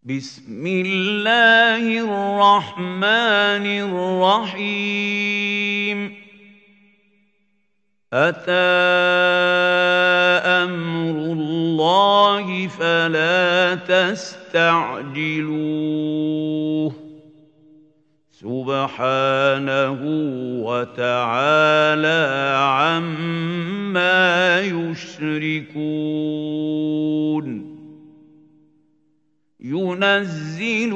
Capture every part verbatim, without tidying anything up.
بسم الله الرحمن الرحيم أتى أمر الله فلا تستعجلوه سبحانه وتعالى عما يشركون ينزل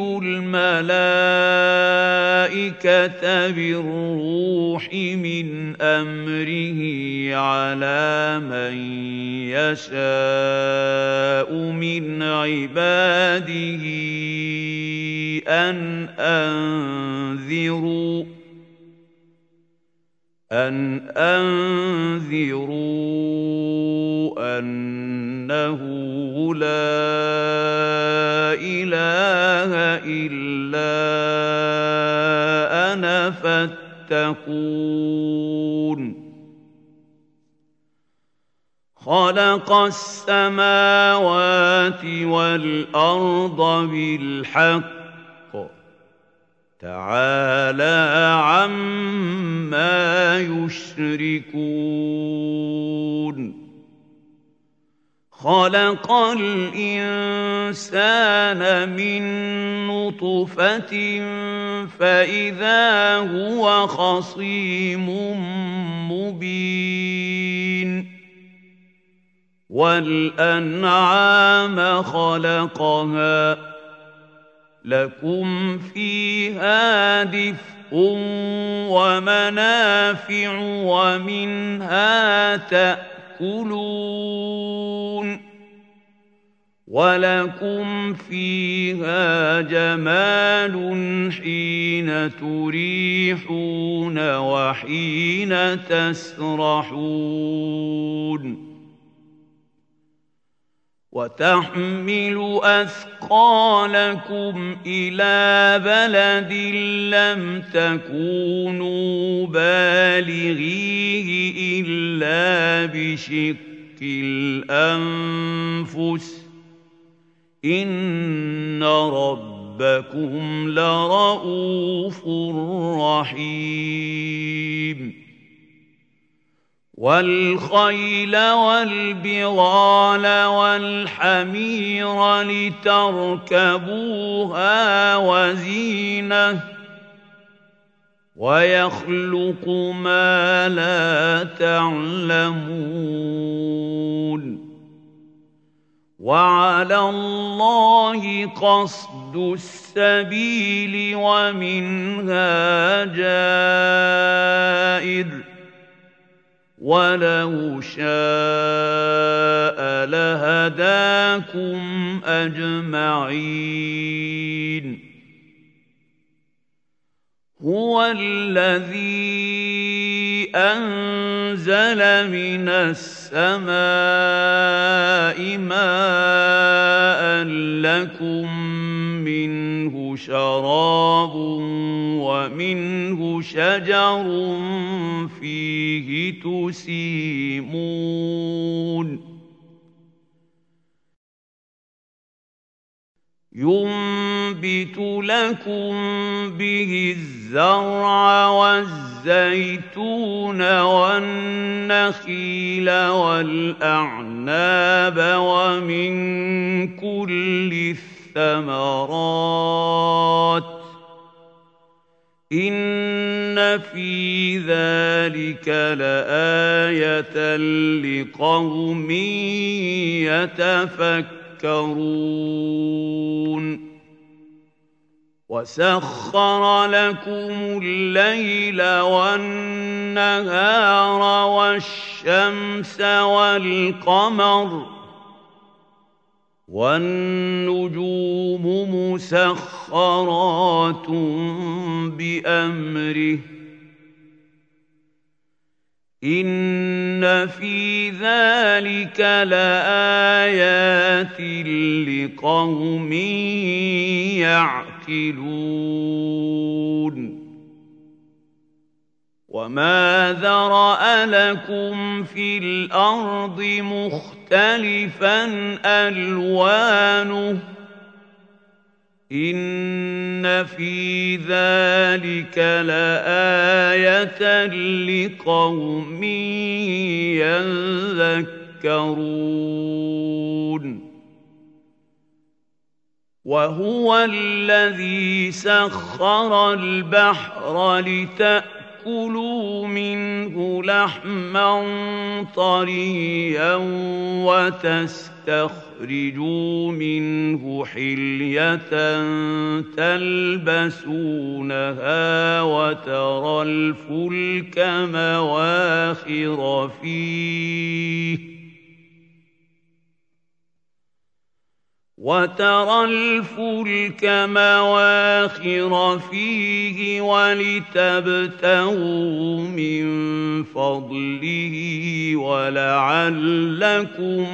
الملائكة بالروح من أمره على من يشاء من عباده أن أنذروا أن أنذروا أنه لا إله إلا أنا فاتقون خلق السماوات والأرض بالحق تعالى عما يشركون خلق الإنسان من نطفة فإذا هو خصيم مبين والأنعام خلقها لكم فيها دفء ومنافع ومنها تأكلون ولكم فيها جمال حين تريحون وحين تسرحون وتحمل أثقالكم إلى بلد لم تكونوا بالغيه إلا بشق الأنفس إن ربكم لرؤوف رحيم والخيل والبغال والحمير لتركبوها وزينة ويخلق ما لا تعلمون وعلى الله قصد السبيل ومنها جائر ولو شاء لهداكم أجمعين هو الذي أنزل من السماء ماء لكم منه شراب ومنه شجر فيه تسيمون ينبت لكم به الزرع والزيتون والنخيل والأعناب ومن كل الثمرات إن في ذلك لآية لقوم يتفكرون وسخر لكم الليل والنهار والشمس والقمر والنجوم مسخرات بأمره إن في ذلك لآيات لقوم يعقلون وما ذرأ لكم في الأرض مختلفا ألوانه إن في ذلك لآية لقوم يذكرون وهو الذي سخر البحر لتأكلوا منه لحما طريا وتستخرجوا منه حلية تلبسونها وترى الفلك مواخر فيه وترى الفلك مواخر فيه ولتبتغوا من فضله ولعلكم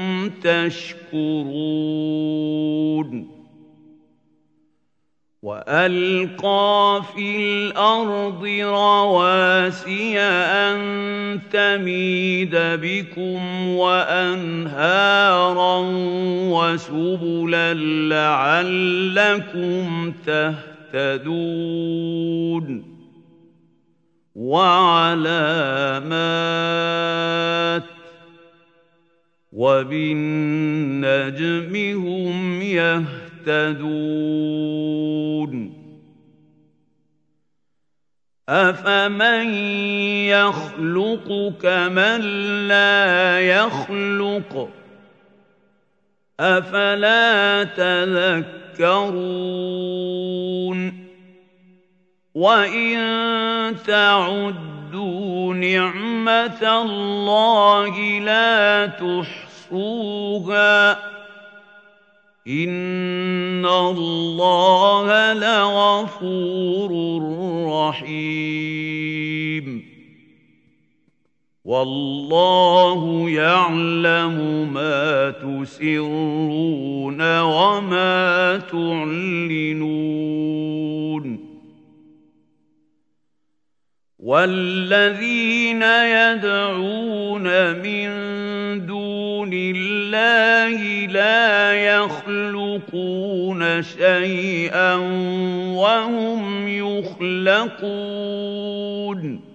تشكرون وألقى في الأرض رواسي أن تميد بكم وأنهارا وسبلا لعلكم تهتدون وعلامات وبالنجم هم يهتدون أفمن يخلق كمن لا يخلق أفلا تذكرون وإن تعدوا نعمة الله لا تحصوها إن الله لغفور رحيم والله يعلم ما تسرون وما تعلنون والذين يدعون من دون الله لا يخلقون شيئا وهم يخلقون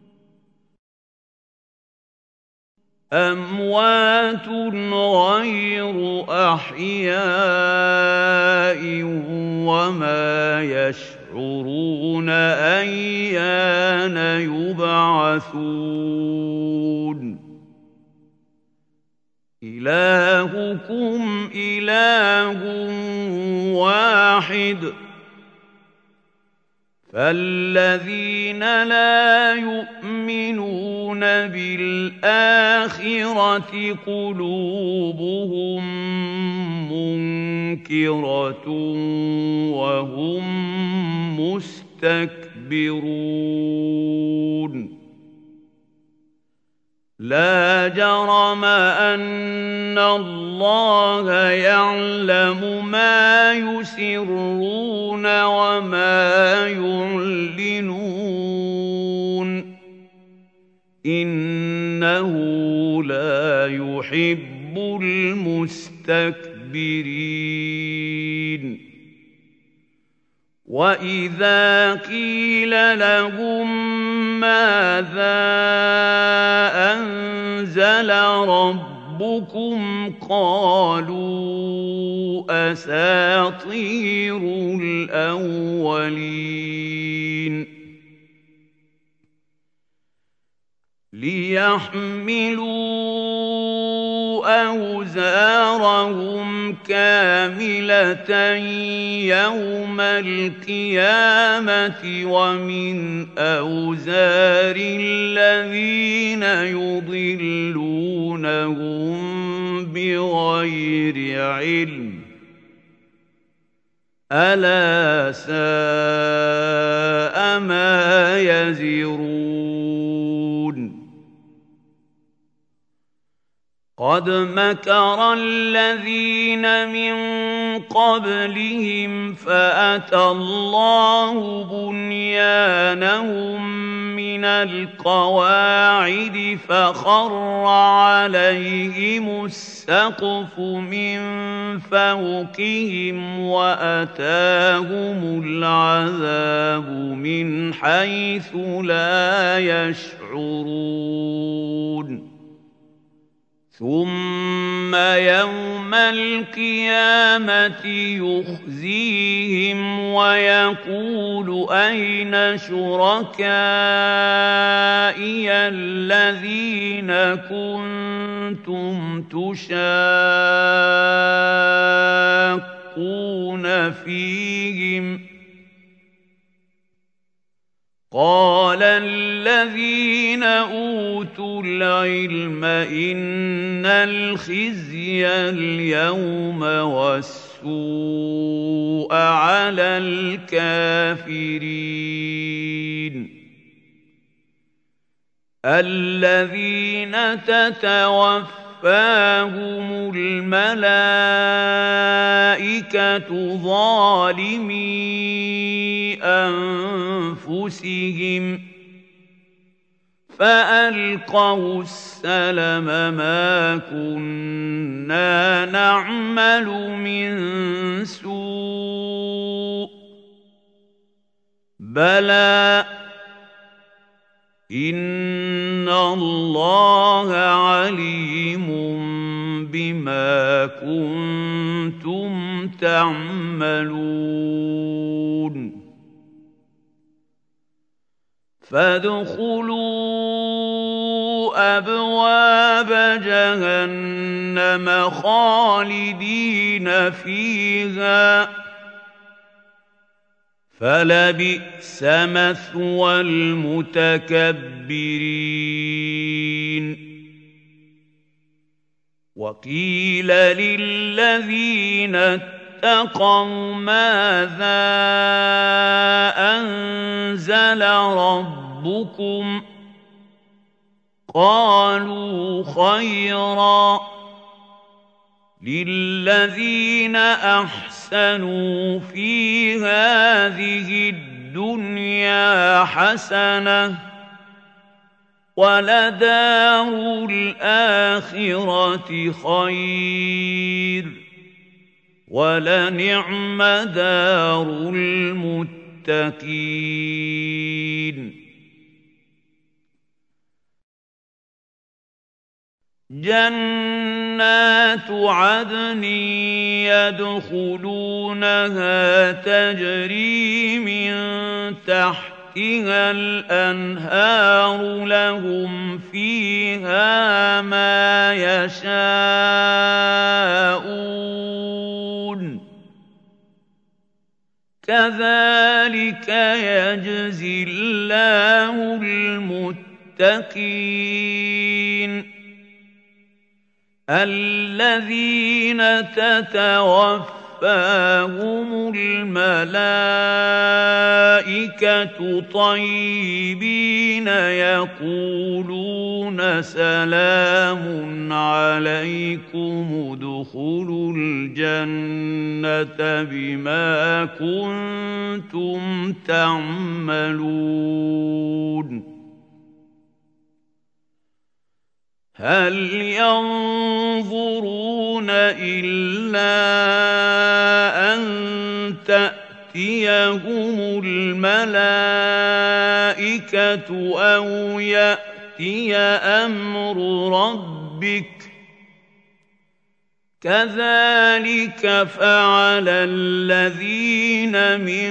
أموات غير أحياء وما يشعرون أيان يبعثون إلهكم إله واحد فالذين لا يؤمنون بالآخرة قلوبهم منكرة وهم مستكبرون لا جرم أن الله يعلم ما يسرون وما يعلنون إنه لا يحب المستكبرين وإذا قيل لهم ماذا أنزل ربكم قالوا أساطير الأولين ليحملوا أوزارهم كاملة يوم القيامة ومن أوزار الذين يضلونهم بغير علم ألا ساء ما يزرون قد مكر الذين من قبلهم فأتى الله بنيانهم من القواعد فخر عليهم السقف من فوقهم وأتاهم العذاب من حيث لا يشعرون ثم يوم القيامة يخزيهم ويقول أين شركائي الذين كنتم تشاقون فيهم قال الذين أوتوا العلم إن الخزي اليوم والسوء على الكافرين الذين تتوفاهم الملائكة ظالمي أنفسهم فألقوا السلم ما كنا نعمل من سوء بلى إن الله عليم بما كنتم تعملون فادخلوا أبواب جهنم خالدين فيها فلبئس مثوى المتكبرين وقيل للذين اتقوا ماذا أنزل ربكم قالوا خيرا للذين أحسنوا في هذه الدنيا حسنة ولدار الآخرة خير ولنعم دار المتقين جنات عدن يدخلونها تجري من تحتها الأنهار لهم فيها ما يشاءون كذلك يجزي الله المتقين الذين تتوفاهم الملائكة طيبين يقولون سلام عليكم ادخلوا الجنة بما كنتم تعملون هل ينظرون إلا أن تأتيهم الملائكة أو يأتي أمر ربك كذلك فعل الذين من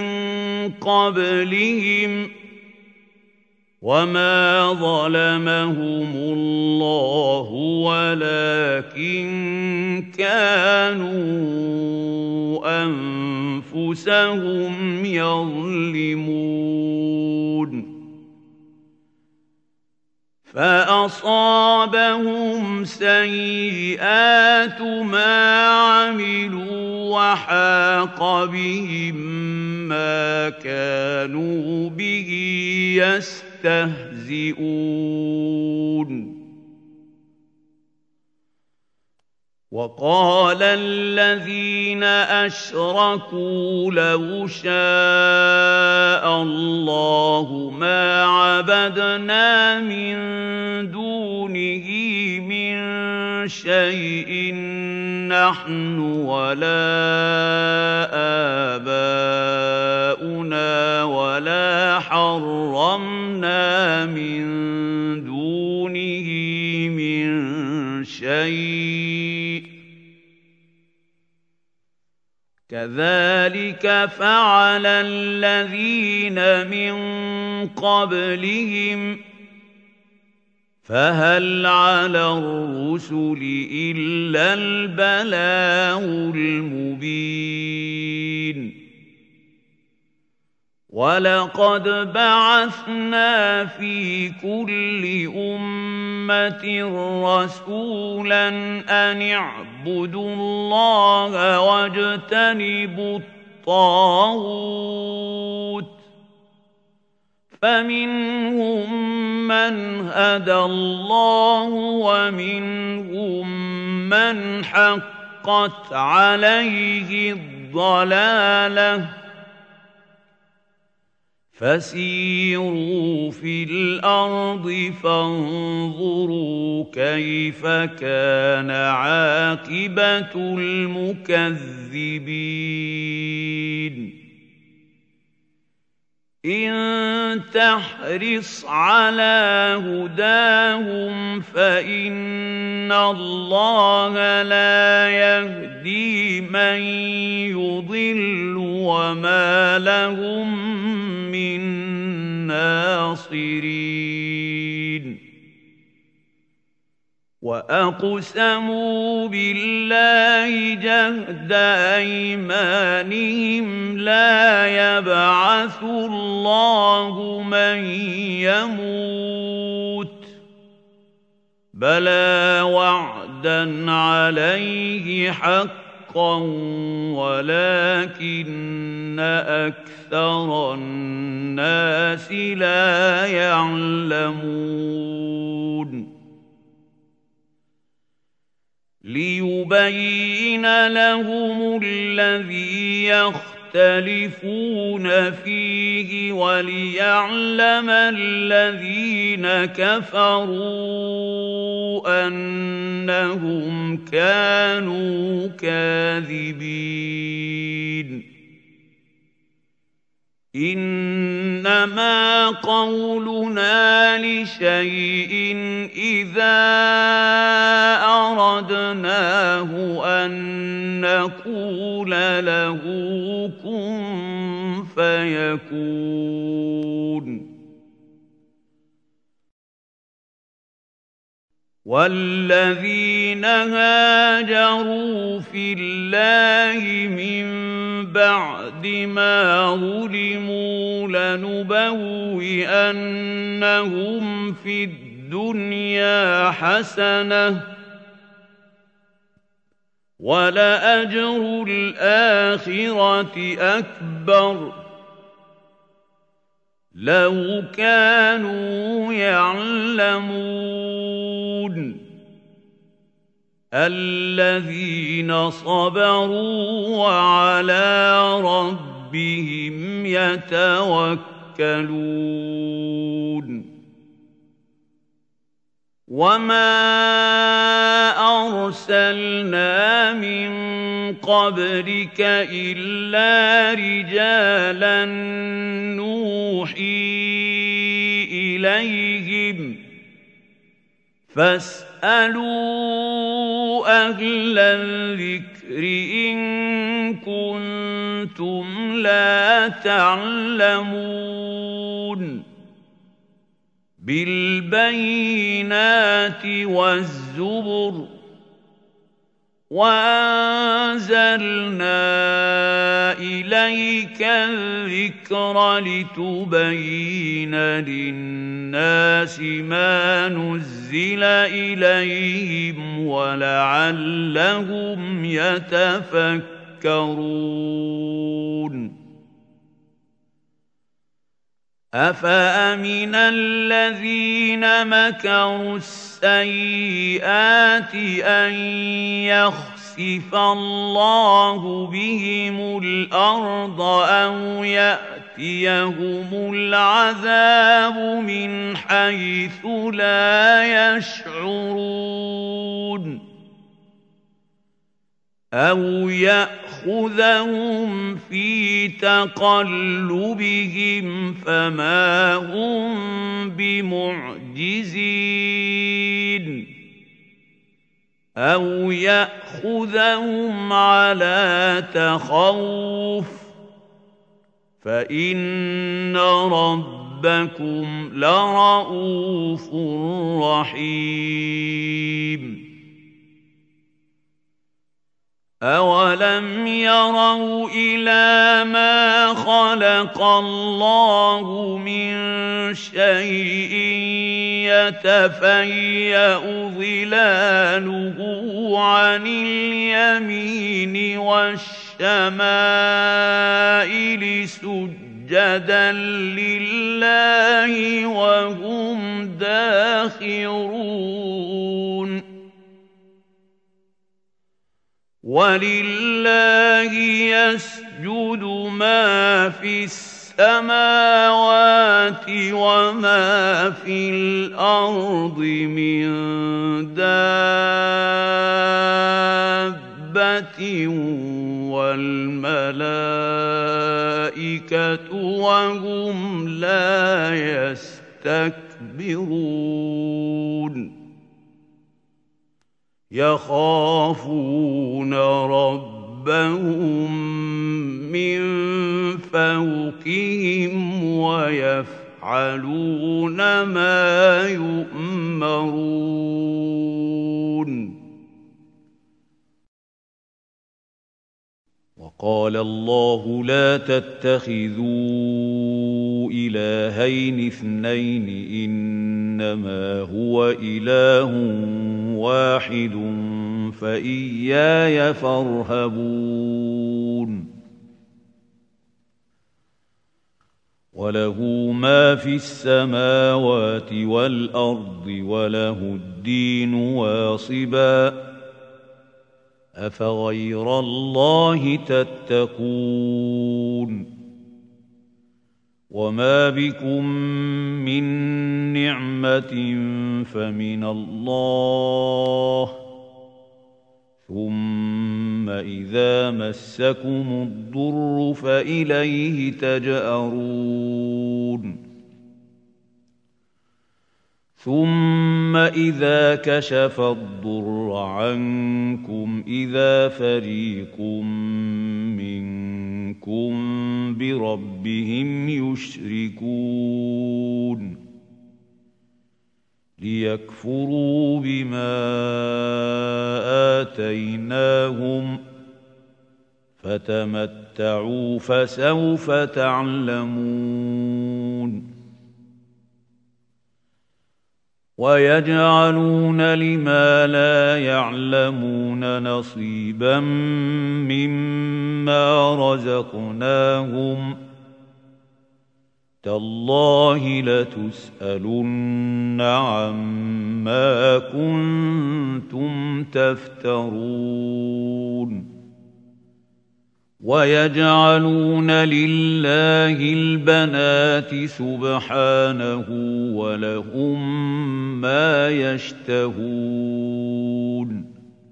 قبلهم وما ظلمهم الله ولكن كانوا أنفسهم يظلمون فأصابهم سيئات ما عملوا وحاق بهم ما كانوا به يستهزئون وقال الذين أشركوا لو شاء الله ما عبدنا من دونه من شيء نحن ولا آباؤنا ولا حرمنا من دونه من شيء كذلك فعل الذين من قبلهم فهل على الرسل إلا البلاغ المبين ولقد بعثنا في كل أمة رسولا أن اعبدوا الله واجتنبوا الطاغوت فمنهم من هدى الله ومنهم من حقت عليه الضلالة فسيروا في الأرض فانظروا كيف كان عاقبة المكذبين إن تحرص على هداهم فإن الله لا يهدي من يضل وما لهم من ناصرين وأقسموا بالله جهد أيمانهم لا يبعث الله من يموت بلى وعدا عليه حقا ولكن أكثر الناس لا يعلمون ليبين لهم الذي يختلفون فيه وليعلم الذين كفروا أنهم كانوا كاذبين إنما قولنا لشيء إذا أردناه أن نقول له كن فيكون والذين هاجروا في الله من بعد ما ظلموا لنبوئنهم في الدنيا حسنة ولأجر الآخرة أكبر لو كانوا يعلمون الذين صبروا وعلى ربهم يتوكلون وما أرسلنا من قبلك إلا رجالا نوحي إليهم فاسألوا أهل الذكر إن كنتم لا تعلمون بالبينات والزبر وأنزلنا إليك الذكر لتبين للناس ما نزل إليهم ولعلهم يتفكرون أفأمن الذين مكروا السيئات أن يخسف الله بهم الأرض أو يأتيهم العذاب من حيث لا يشعرون أَوْ يَأْخُذَهُمْ فِي تَقَلُّبِهِمْ فَمَا هُمْ بِمُعْجِزِينَ أَوْ يَأْخُذَهُمْ عَلَىٰ تَخَوُّفٍ فَإِنَّ رَبَّكُمْ لَرَءُوفٌ رَّحِيمٌ أَوَلَمْ يَرَوْا إِلَىٰ مَا خَلَقَ اللَّهُ مِن شَيْءٍ يَتَفَيَّأُ ظِلَالُهُ عَنِ الْيَمِينِ وَالشَّمَائِلِ سُجَّدًا لِّلَّهِ وَهُمْ دَاخِرُونَ وَلِلَّهِ يَسْجُدُ مَا فِي السَّمَاوَاتِ وَمَا فِي الْأَرْضِ مِن دَابَّةٍ وَالْمَلَائِكَةُ وَهُمْ لَا يَسْتَكْبِرُونَ يَخَافُونَ رَبَّهُم مِّن فَوْقِهِمْ وَيَفْعَلُونَ مَا يُؤْمَرُونَ وَقَالَ اللَّهُ لَا تَتَّخِذُوا إِلَٰهَيْنِ اثْنَيْنِ إِنَّمَا هُوَ إِلَٰهٌ وَاحِدٌ فَإِيَّايَ فَارْهَبُونِ وَلَهُ مَا فِي السَّمَاوَاتِ وَالْأَرْضِ وَلَهُ الدِّينُ وَاصِبًا أَفَغَيْرَ اللَّهِ تَتَّقُونَ وَمَا بِكُم مِّن نِّعْمَةٍ فَمِنَ اللَّهِ ثُمَّ إِذَا مَسَّكُمُ الضُّرُّ فَإِلَيْهِ تَجْأَرُونَ ثُمَّ إِذَا كَشَفَ الضُّرَّ عَنكُمْ إِذَا فَرِيقٌ مِّنكُم بِرَبِّهِمْ يُشْرِكُونَ لِيَكْفُرُوا بِمَا آتَيْنَاهُمْ فَتَمَتَّعُوا فَسَوْفَ تَعْلَمُونَ وَيَجْعَلُونَ لِمَا لَا يَعْلَمُونَ نَصِيبًا مِّمَّا رَزَقْنَاهُمْ ۗ تَاللَّهِ لَتُسْأَلُنَّ عَمَّا كُنتُمْ تَفْتَرُونَ وَيَجْعَلُونَ لِلَّهِ الْبَنَاتِ سُبْحَانَهُ وَلَهُم مَّا يَشْتَهُونَ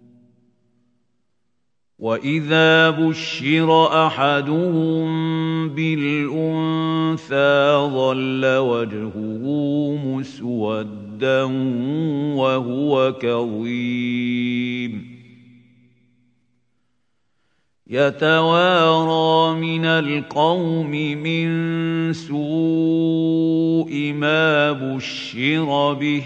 وَإِذَا بُشِّرَ أَحَدُهُم بِالْأُنثَىٰ ظَلَّ وَجْهُهُ مُسْوَدًّا وَهُوَ كَظِيمٌ يَتَوَارَىٰ مِنَ الْقَوْمِ مِن سُوءِ مَا بُشِّرَ بِهِ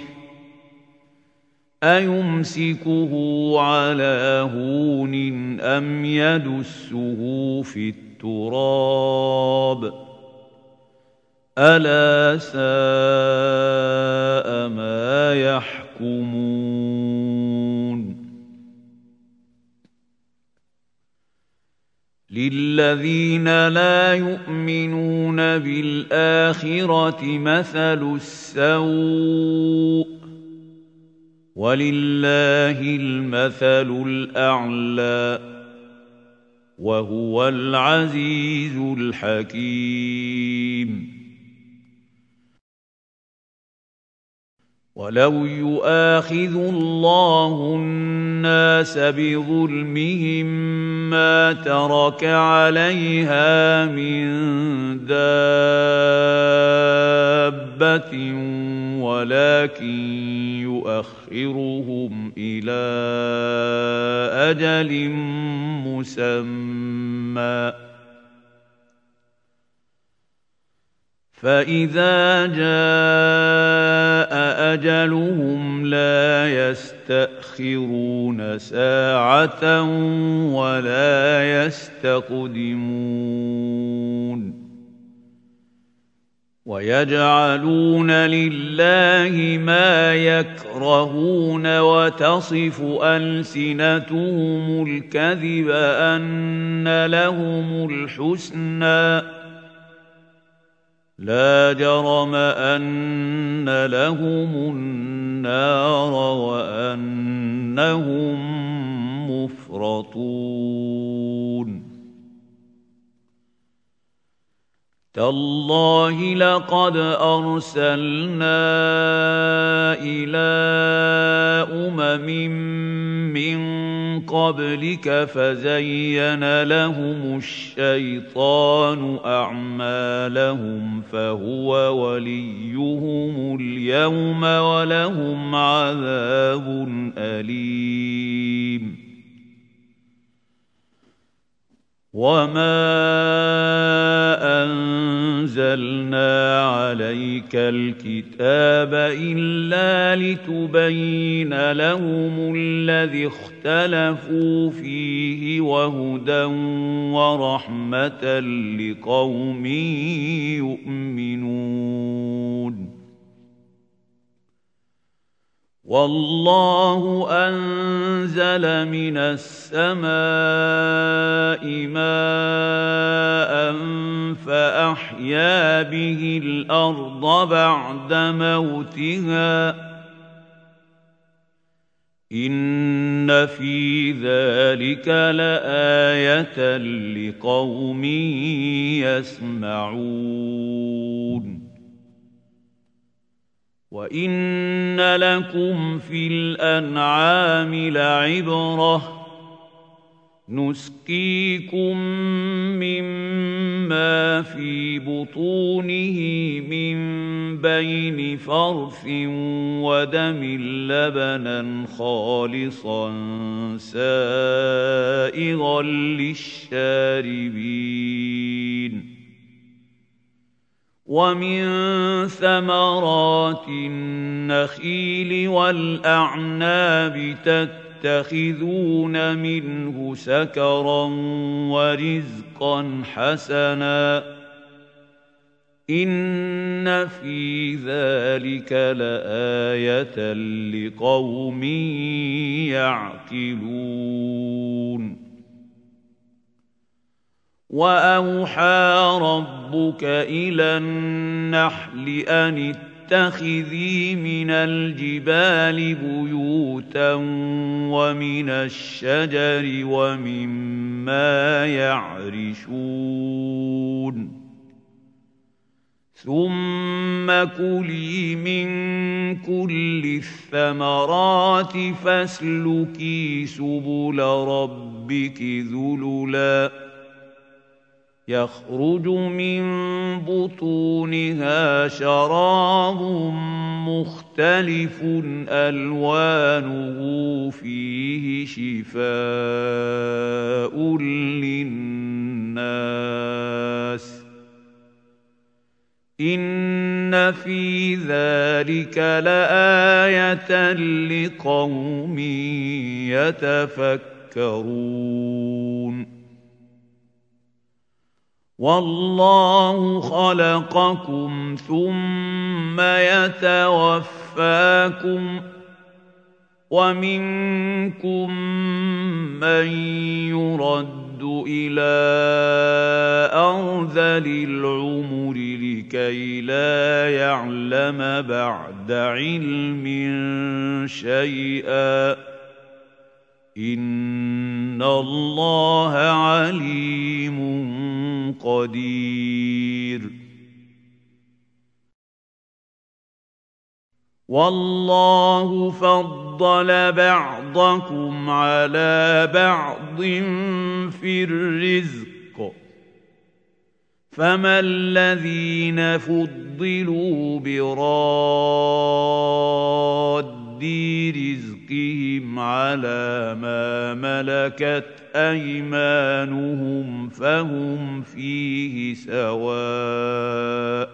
أَيُمْسِكُهُ عَلَىٰ هُونٍ أَمْ يَدُسُّهُ فِي التُّرَابِ أَلَا سَاءَ مَا يَحْكُمُونَ للذين لا يؤمنون بالآخرة مثل السوء ولله المثل الأعلى وهو العزيز الحكيم. ولو يؤاخذ الله الناس بظلمهم ما ترك عليها من دابة ولكن يؤخرهم إلى أجل مسمى فإذا جاء أجلهم لا يستأخرون ساعة ولا يستقدمون. ويجعلون لله ما يكرهون وتصف ألسنتهم الكذب أن لهم الحسنى لا جرم أن لهم النار وأنهم مفرطون. تالله لقد أرسلنا إلى أمم من قبلك فزين لهم الشيطان أعمالهم فهو وليهم اليوم ولهم عذاب أليم. وما أنزلنا عليك الكتاب إلا لتبين لهم الذي اختلفوا فيه وهدى ورحمة لقوم يؤمنون. والله أنزل من السماء ماء فأحيا به الأرض بعد موتها إن في ذلك لآية لقوم يسمعون. وَإِنَّ لَكُمْ فِي الْأَنْعَامِ لَعِبْرَةً نُسْقِيكُم مِّمَّا فِي بُطُونِهِ مِن بَيْنِ فَرْثٍ وَدَمٍ لَّبَنًا خَالِصًا سَائِغًا لِّلشَّارِبِينَ وَمِن ثَمَرَاتِ النَّخِيلِ وَالْأَعْنَابِ تَتَّخِذُونَ مِنْهُ سَكَرًا وَرِزْقًا حَسَنًا إِنَّ فِي ذَلِكَ لَآيَةً لِقَوْمٍ يَعْقِلُونَ. وَأَوْحَىٰ رَبُّكَ إِلَى النَّحْلِ أَنِ اتَّخِذِي مِنَ الْجِبَالِ بُيُوتًا وَمِنَ الشَّجَرِ وَمِمَّا يَعْرِشُونَ ثُمَّ كُلِي مِن كُلِّ الثَّمَرَاتِ فَاسْلُكِي سُبُلَ رَبِّكِ ذُلُلًا يَخْرُجُ مِن بُطُونِهَا شَرَابٌ مُّخْتَلِفٌ أَلْوَانُهُ فِيهِ شِفَاءٌ لِّلنَّاسِ إِنَّ فِي ذَلِكَ لَآيَةً لِقَوْمٍ يَتَفَكَّرُونَ. وَاللَّهُ خَلَقَكُمْ ثُمَّ يَتَوَفَّاكُمْ وَمِنكُم مَّن يُرَدُّ يرد إلى أرذل العمر لكي لا يعلم بعد علم شيئا إن الله عليم قدير والله فضل بعضكم على بعض في الرزق فما الذين فضلوا براد رزقهم على ما ملكت أيمانهم فهم فيه سواء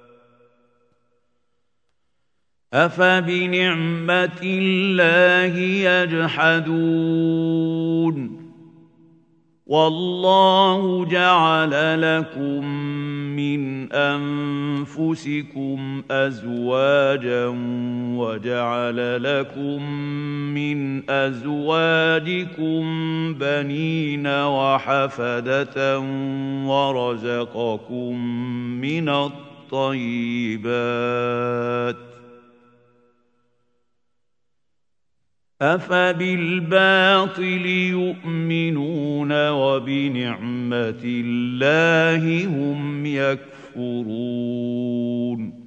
أفبنعمة الله يجحدون والله جعل لكم من أنفسكم أزواجا وجعل لكم من أزواجكم بنين وحفدة ورزقكم من الطيبات أفبالباطل يؤمنون وبنعمة الله هم يكفرون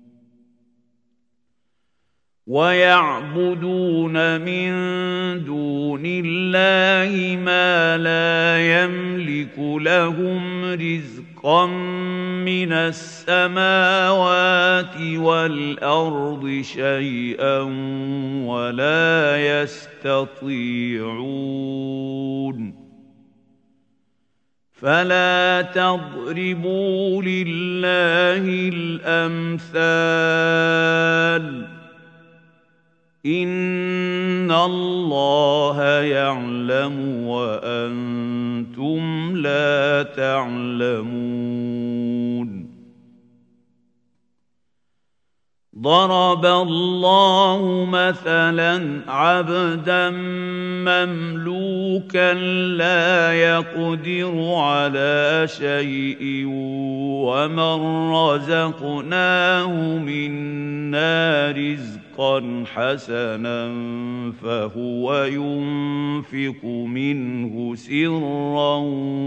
ويعبدون من دون الله ما لا يملك لهم رزقا من السماوات والأرض شيئا ولا يستطيعون فلا تضربوا لله الأمثال إن الله يعلم وأنتم لا تعلمون ضرب الله مثلا عبدا مملوكا لا يقدر على شيء ومن رزقناه منا رزقا حسنا فهو ينفق منه سرا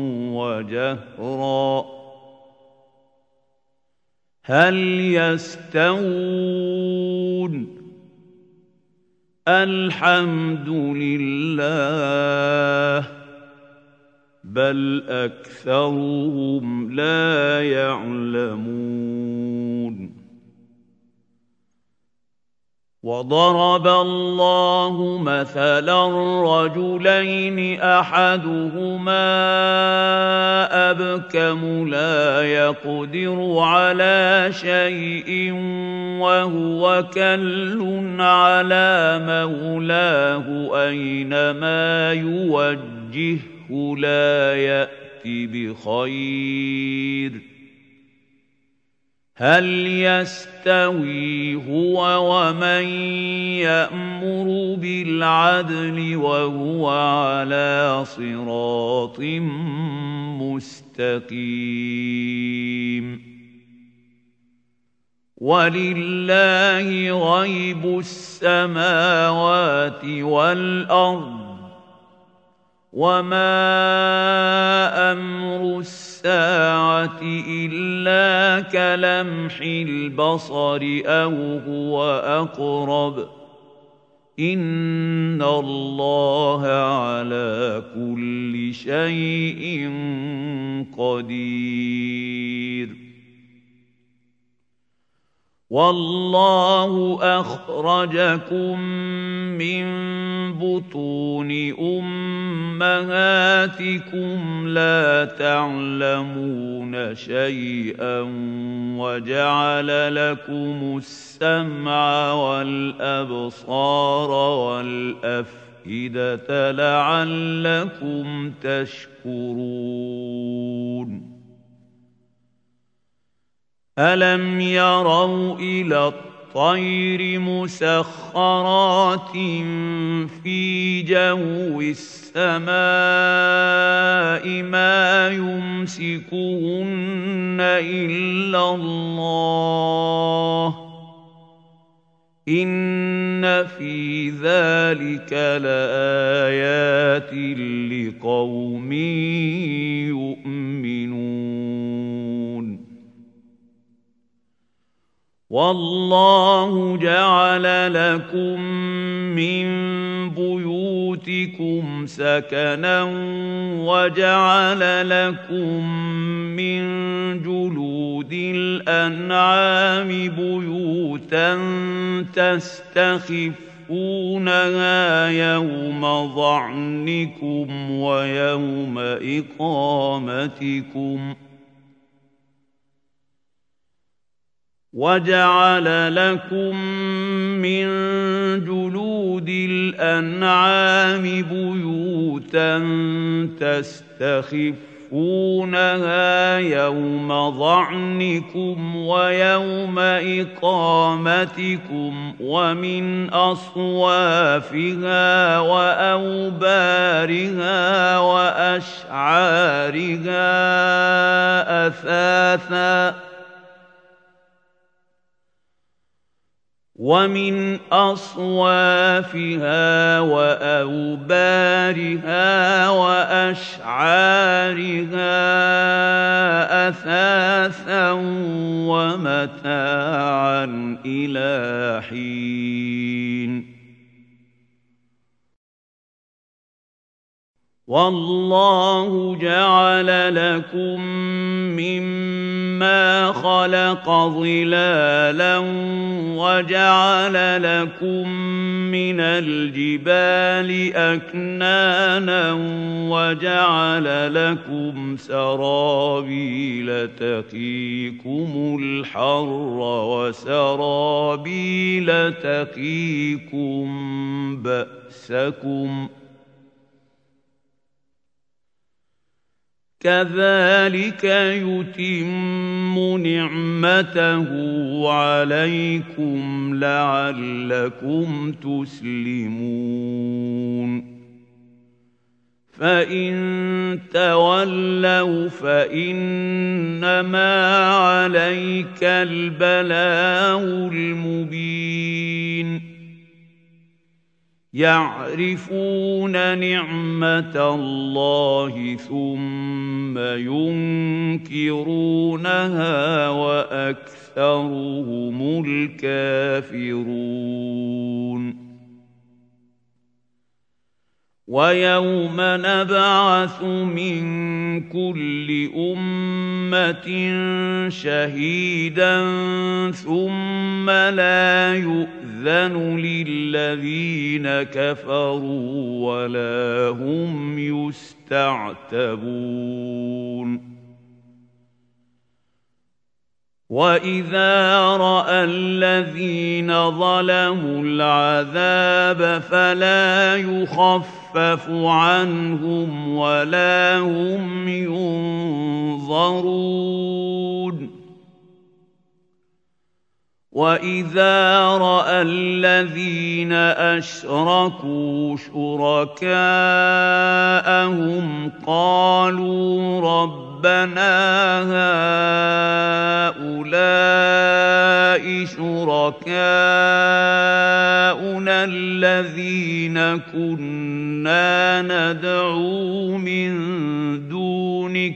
وجهرا هل يستوون الحمد لله بل أكثرهم لا يعلمون وضرب الله مثلا رجلين أحدهما أبكم لا يقدر على شيء وهو كل على مولاه أينما يوجهه لا يأتي بخير هل يستوي هو ومن يأمر بالعدل وهو على صراط مستقيم ولله غيب السماوات والأرض وما أمر الساعة إلا كلمح البصر أو هو أقرب إن الله على كل شيء قدير والله أخرجكم من بطون أمهاتكم لا تعلمون شيئا وجعل لكم السمع والأبصار والأفئدة لعلكم تشكرون ألم يروا إلى والطير مسخرات في جو السماء ما يمسكهن إلا الله إن في ذلك لآيات لقوم يؤمنون والله جعل لكم من بيوتكم سكنا وجعل لكم من جلود الأنعام بيوتا تستخفونها يوم ظعنكم ويوم إقامتكم وجعل لكم من جلود الأنعام بيوتا تستخفونها يوم ظعنكم ويوم إقامتكم ومن أصوافها وأوبارها وأشعارها أثاثا ومن أصوافها وأوبارها وأشعارها أثاثا ومتاعا إلى حين والله جعل لكم مما خلق ظلالا وجعل لكم من الجبال أكنانا وجعل لكم سرابيل تقيكم الحر وسرابيل تقيكم بأسكم كذلك يتم نعمته عليكم لعلكم تسلمون فإن تولوا فإنما عليك البلاغ المبين يعرفون نعمة الله ثم ينكرونها وأكثرهم الكافرون ويوم نبعث من كل أمة شهيدا ثم لا يؤذن للذين كفروا ولا هم يستعتبون وإذا رأى الذين ظلموا العذاب فلا يخفف عنهم ولا هم ينظرون وإذا رأى الذين أشركوا شركاءهم قالوا ربنا هؤلاء شركاؤنا الذين كنا ندعو من دونك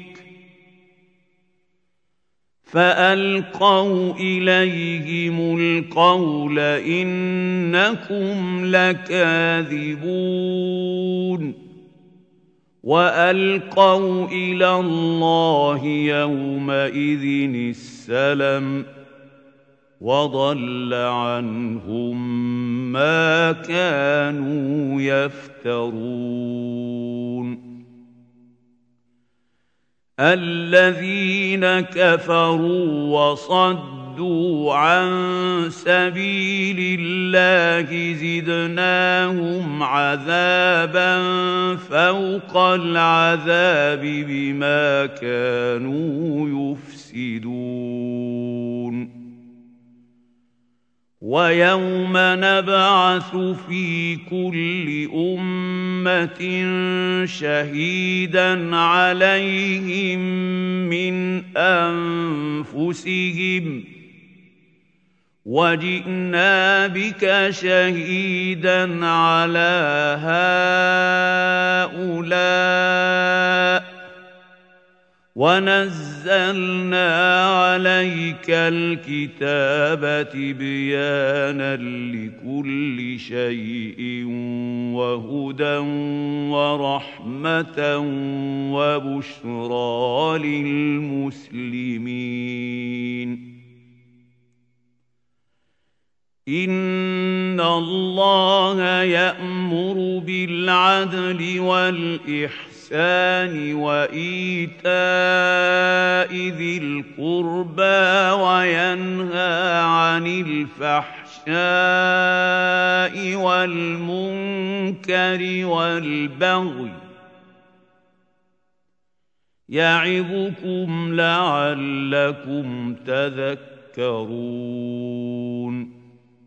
فألقوا إليهم القول إنكم لكاذبون وألقوا إلى الله يومئذ السلم وضل عنهم ما كانوا يفترون الذين كفروا وصدوا عن سبيل الله زدناهم عذابا فوق العذاب بما كانوا يفسدون ويوم نبعث في كل أمة شهيدا عليهم من أنفسهم وجئنا بك شهيدا على هؤلاء ونزلنا عليك الكتاب تبيانا لكل شيء وهدى ورحمة وبشرى للمسلمين إن الله يأمر بالعدل والإحسان وإيتاء ذي القربى وينهى عن الفحشاء والمنكر والبغي يعظكم لعلكم تذكرون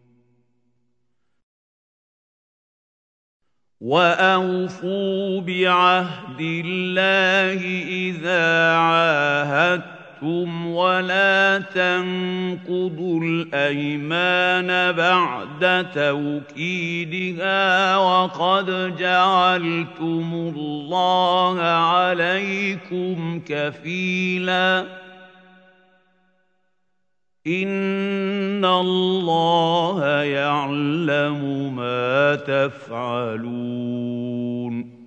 وأوفوا بعهد الله إذا عاهدتم ولا تنقضوا الأيمان بعد توكيدها وقد جعلتم الله عليكم كفيلا إن الله يعلم ما تفعلون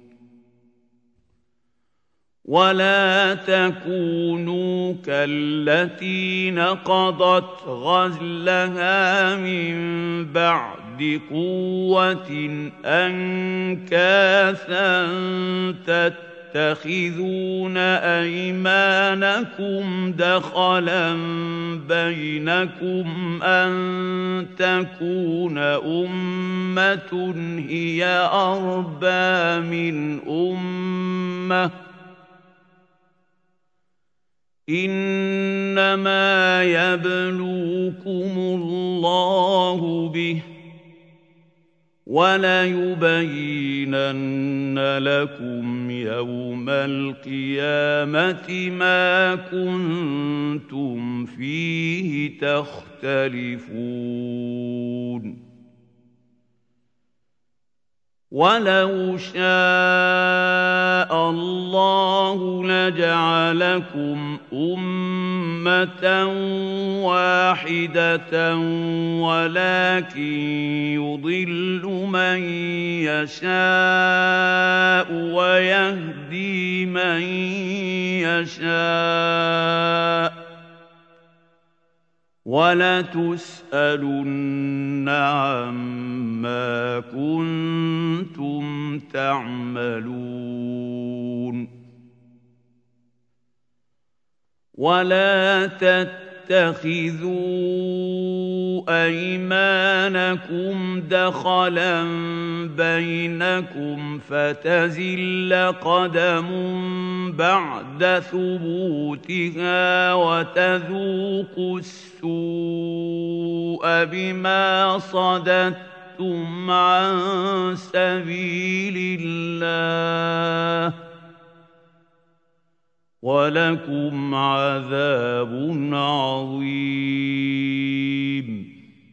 ولا تكونوا كالتي نقضت غزلها من بعد قوة أنكاثا تتخذون أيمانكم دخلا بينكم أن تكون أمة هي أربى من أمة إنما يبلوكم الله به وليبينن لكم يوم القيامة ما كنتم فيه تختلفون ولو شاء الله لجعلكم أمة واحدة ولكن يضل من يشاء ويهدي من يشاء وَلَتُسْأَلُنَّ عَمَّا كُنتُمْ تَعْمَلُونَ وَلَا تَتَّخِذُوا أَيْمَانَكُمْ دَخَلًا بَيْنَكُمْ فَتَزِلَّ قَدَمٌ بَعْدَ ثُبُوتِهَا وَتَذُوقُوا السُّوءَ بِمَا صَدَدتُّمْ عَن سَبِيلِ اللَّهِ وَلَكُمْ عَذَابٌ عَظِيمٌ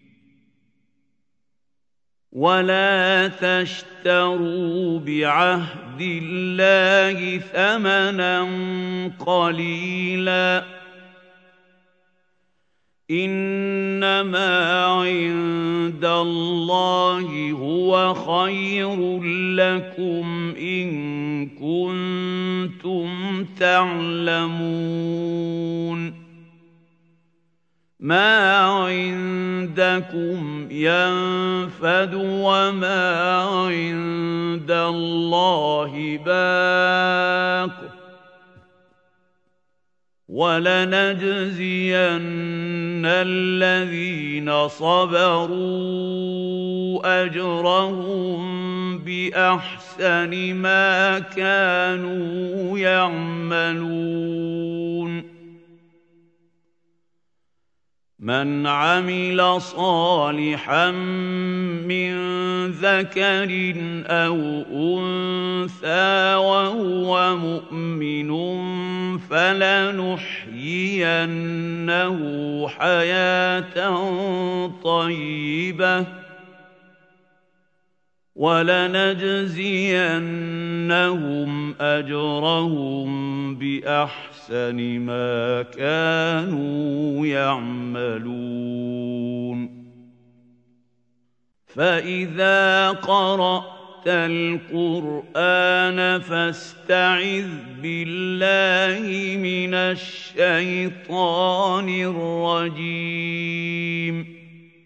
وَلَا تَشْتَرُوا بِعَهْدِ اللَّهِ ثَمَنًا قَلِيلًا إِنَّمَا عِندَ اللَّهِ هُوَ خَيْرٌ لَّكُمْ إِن كُنتُمْ تَعْلَمُونَ مَا عِندَكُمْ يَنفَدُ وَمَا عِندَ اللَّهِ بَاقٍ وَلَنَجْزِيَنَّ الَّذِينَ صَبَرُوا أَجْرَهُم بِأَحْسَنِ مَا كَانُوا يَعْمَلُونَ مَنْ عَمِلَ صَالِحًا مِّن ذَكَرٍ أَوْ أُنثَىٰ وَهُوَ مُؤْمِنٌ فَلَنُحْيِيَنَّهُ حَيَاةً طَيِّبَةً وَلَنَجْزِيَنَّهُمْ أَجْرَهُم بِأَحْسَنِ مَا كَانُوا يَعْمَلُونَ فَإِذَا قَرَأْتَ الْقُرْآنَ فَاسْتَعِذْ بِاللَّهِ مِنَ الشَّيْطَانِ الرَّجِيمِ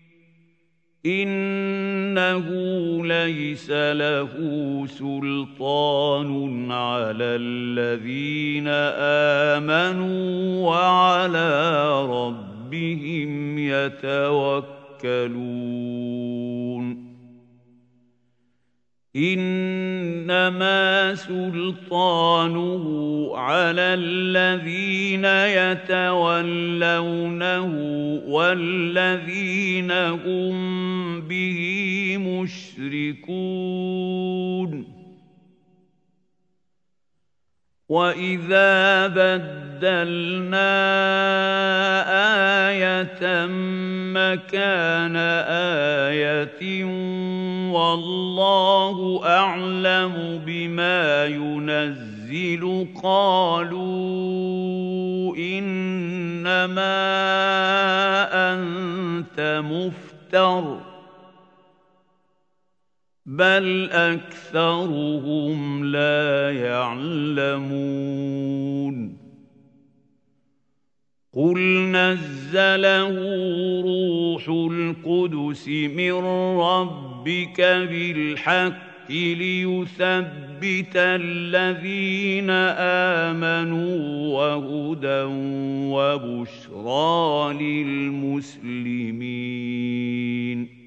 إِنَّهُ لَيْسَ لَهُ سُلْطَانٌ عَلَى الَّذِينَ آمَنُوا وَعَلَىٰ رَبِّهِمْ يَتَوَكَّلُونَ إِنَّمَا سُلْطَانُهُ عَلَى الَّذِينَ يَتَوَلَّوْنَهُ وَالَّذِينَ هُم بِهِ مُشْرِكُونَ وَإِذَا بَدَّلْنَا آيَةً مَّكَانَ آيَةٍ وَاللَّهُ أَعْلَمُ بِمَا يُنَزِّلُ قَالُوا إِنَّمَا أَنتَ مُفْتَرٍ بَلْ أَكْثَرُهُمْ لَا يَعْلَمُونَ قُلْ نَزَّلَهُ رُوحُ الْقُدُسِ مِن رَّبِّكَ بِالْحَقِّ لِيُثَبِّتَ الَّذِينَ آمَنُوا وَهُدًى وَبُشْرَىٰ لِلْمُسْلِمِينَ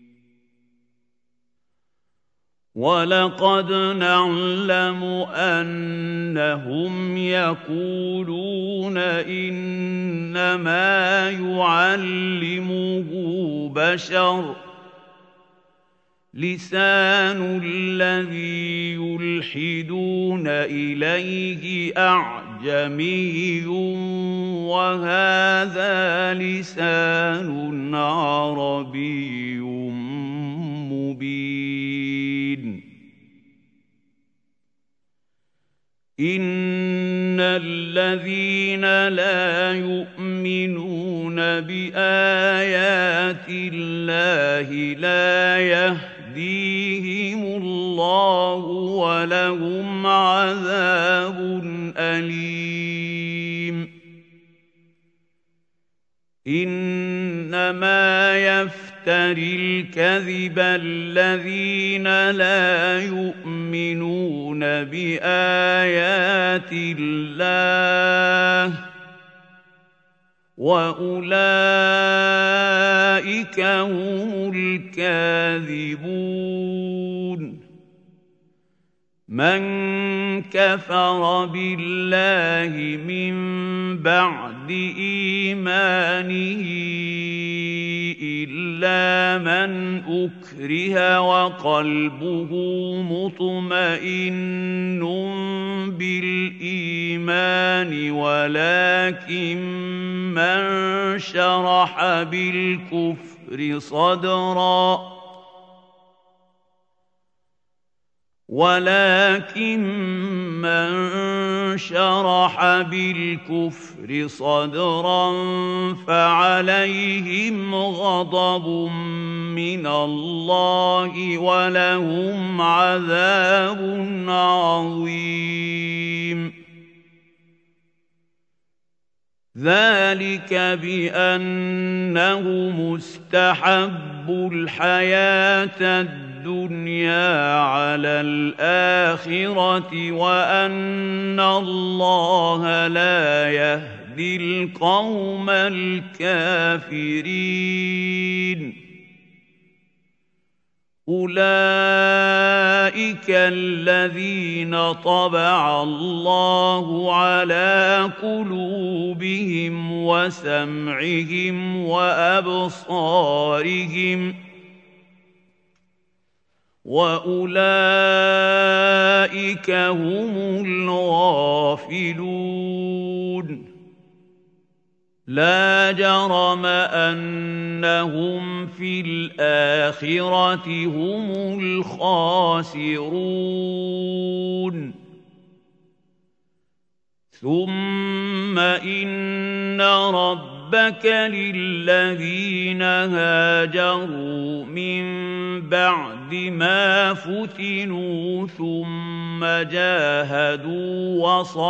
وَلَقَدْ نَعْلَمُ أَنَّهُمْ يَقُولُونَ إِنَّمَا يُعَلِّمُهُ بَشَرٌ لِّسَانُ الَّذِي يُلْحِدُونَ إِلَيْهِ أَعْجَمِيٌّ وَهَٰذَا لِسَانٌ عَرَبِيٌّ مُّبِينٌ إِنَّ الَّذِينَ لَا يُؤْمِنُونَ بِآيَاتِ اللَّهِ لَا يَهْدِيهِمُ اللَّهُ وَلَهُمْ عَذَابٌ أَلِيمٌ إِنَّمَا يَفْتَرِي الْكَذِبَ الَّذِينَ لَا يُؤْمِنُونَ بِآيَاتِ اللَّهِ وَأُولَٰئِكَ هُمُ الْكَاذِبُونَ مَن كَفَرَ بِاللَّهِ مِن بَعْدِ إِيمَانِهِ إِلَّا مَنْ أُكْرِهَ وَقَلْبُهُ مُطْمَئِنٌّ بِالْإِيمَانِ وَلَٰكِن مَّن شَرَحَ بِالْكُفْرِ صَدْرًا ولكن من شرح بالكفر صدرا فعليهم غضب من الله ولهم عذاب عظيم ذلك بأنه مستحب الحياة الدنيا على الآخرة وأن الله لا يهدي القوم الكافرين أولئك الذين طبع الله على قلوبهم وسمعهم وأبصارهم وأولئك هم الغافلون لا جرم أنهم في الآخرة هم الخاسرون ثم إن ربك للذين هاجروا من بعد ما فتنوا ثم جاهدوا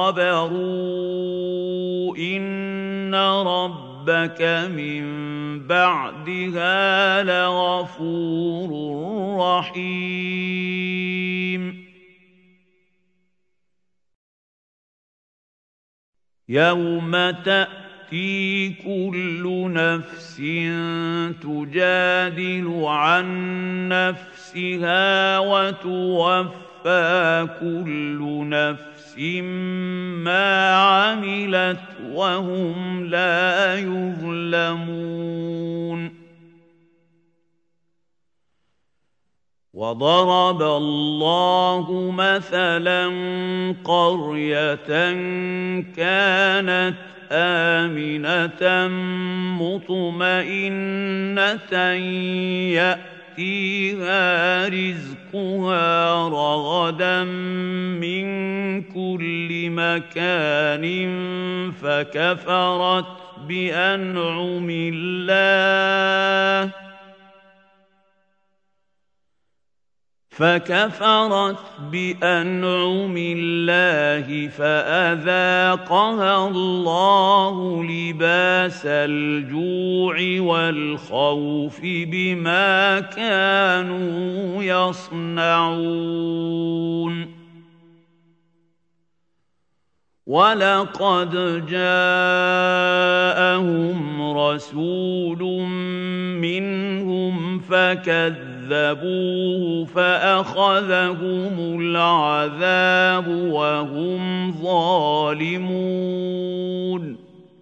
وصبروا إن ربك من بعدها لغفور رحيم يوم تأتي كل نفس تجادل عن نفسها وتوفى كل نفس ما عملت وهم لا يظلمون وضرب الله مثلا قرية كانت آمنة مطمئنة يأتيها رزقها رغدا من كل مكان فكفرت بأنعم الله فكفرت بأنعم الله فأذاقها الله لباس الجوع والخوف بما كانوا يصنعون ولقد جاءهم رسول منهم فكذبوه فأخذهم العذاب وهم ظالمون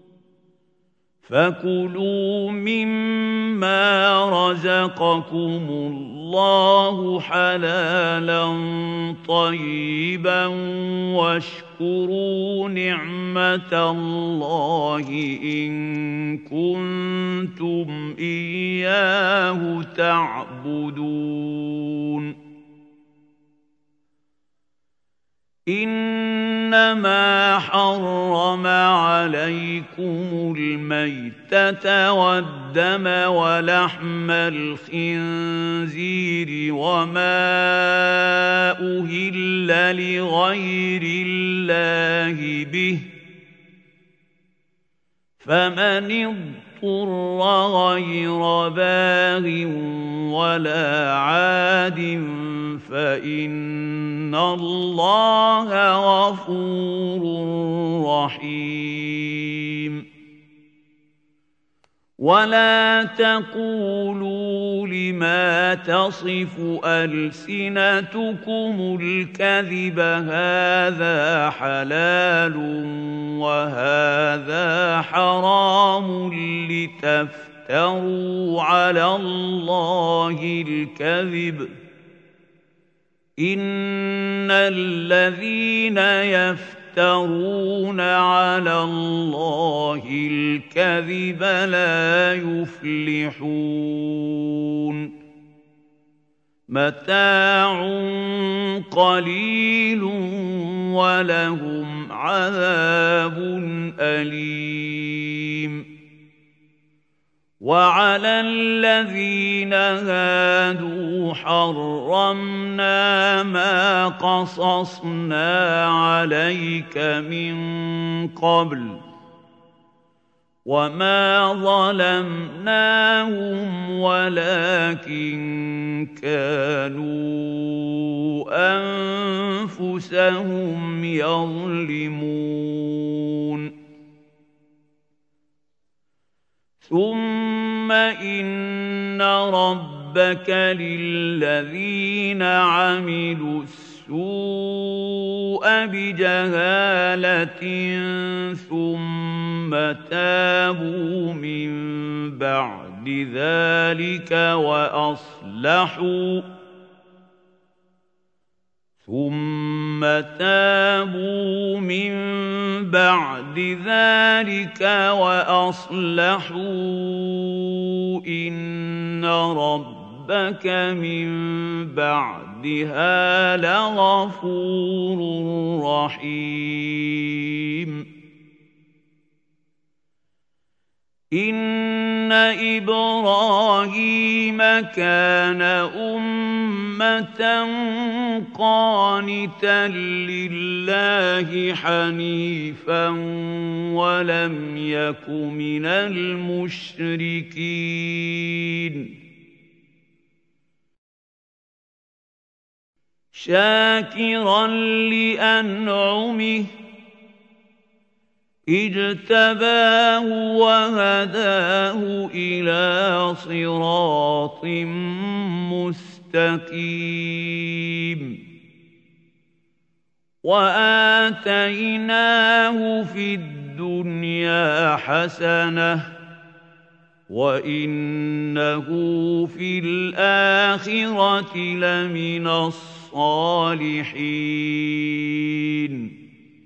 فكلوا مما رزقكم الله حلالا طيبا واشكروا نعمة الله إن كنتم إياه تعبدون إنما حرم عليكم الميتة والدم ولحم الخنزير وما أهل لغير الله به فمن اضطر غير باغ ولا عاد فإن الله غفور رحيم ولا تقولوا لما تصف ألسنتكم الكذب هذا حلال وهذا حرام لتفتروا على الله الكذب إن الذين يفترون على الله الكذب لا يفلحون متاع قليل ولهم عذاب أليم وعلى الذين هادوا حرمنا ما قصصنا عليك من قبل وما ظلمناهم ولكن كانوا أنفسهم يظلمون ثم إن ربك رَبَّكَ لِلَّذِينَ عَمِلُوا السُّوءَ بِجَهَالَةٍ ثُمَّ تَابُوا مِن بَعْدِ ذَلِكَ وَأَصْلَحُوا ثُمَّ تَابُوا مِن بَعْدِ ذَلِكَ وَأَصْلَحُوا إِنَّ رَبَّكَ مِن بَعْدِهَا لَغَفُورٌ رَّحِيمٌ إِنَّ إِبْرَاهِيمَ كَانَ أُمَّةً قَانِتًا لِّلَّهِ حَنِيفًا وَلَمْ يَكُ مِنَ الْمُشْرِكِينَ شَاكِرًا لِّأَنْعُمِهِ اجْتَبَاهُ وَهَدَاهُ إِلَىٰ صِرَاطٍ مُّسْتَقِيمٍ وَآتَيْنَاهُ فِي الدُّنْيَا حَسَنَةً وَإِنَّهُ فِي الْآخِرَةِ لَمِنَ الصَّالِحِينَ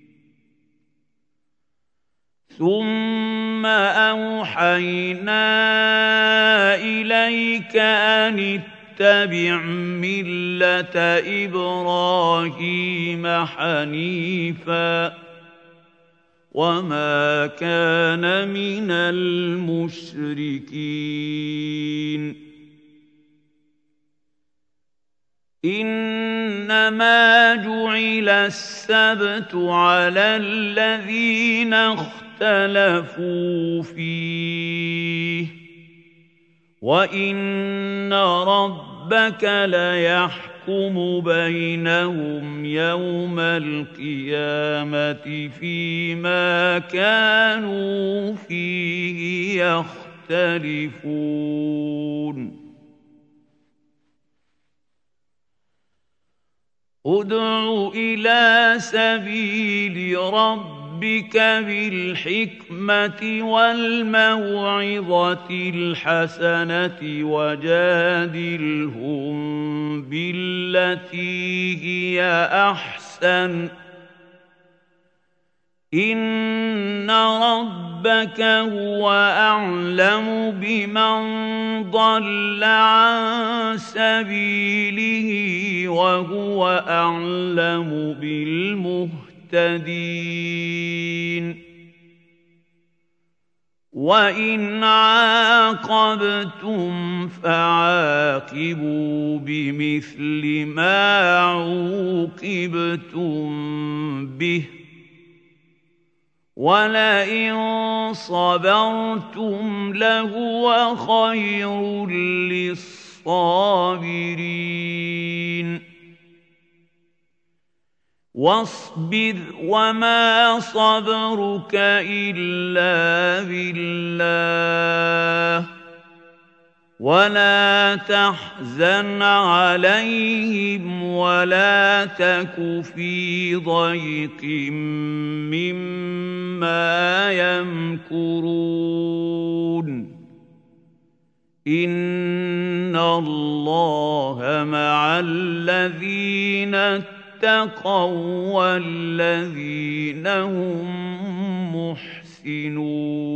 ثُمَّ أَوْحَيْنَا إِلَيْكَ أَنِ اتَّبِعْ مِلَّةَ إِبْرَاهِيمَ حَنِيفًا وَمَا كَانَ مِنَ الْمُشْرِكِينَ إِنَّمَا جُعِلَ السَّبْتُ عَلَى الَّذِينَ اخْتَلَفُوا فِيهِ وَإِنَّ رَبَّكَ لَيَحْكُمُ بَيْنَهُمْ يَوْمَ الْقِيَامَةِ فِيمَا كَانُوا فِيهِ يَخْتَلِفُونَ ادْعُ إِلَىٰ سَبِيلِ رَبِّكَ بِالْحِكْمَةِ وَالْمَوْعِظَةِ الْحَسَنَةِ وَجَادِلْهُم بِالَّتِي هِيَ أَحْسَنُ ۚ إِنَّ رَبَّكَ هُوَ أَعْلَمُ بِمَن ضَلَّ عَن سَبِيلِهِ وَهُوَ أَعْلَمُ بِالْمُهْتَدِينَ وَإِنْ عَاقَبْتُمْ فَعَاقِبُوا بِمِثْلِ مَا عُوقِبْتُم بِهِ وَلَئِن صَبَرْتُمْ لَهُوَ خَيْرٌ لِّلصَّابِرِينَ وَاصْبِرْ وَمَا صَبْرُكَ إِلَّا بِاللَّهِ وَلَا تَحْزَنْ عَلَيْهِمْ وَلَا تَكُ فِي ضَيْقٍ مِّمَّا يَمْكُرُونَ إِنَّ اللَّهَ مَعَ الَّذِينَ اتَّقَوا وَّالَّذِينَ هُم مُّحْسِنُونَ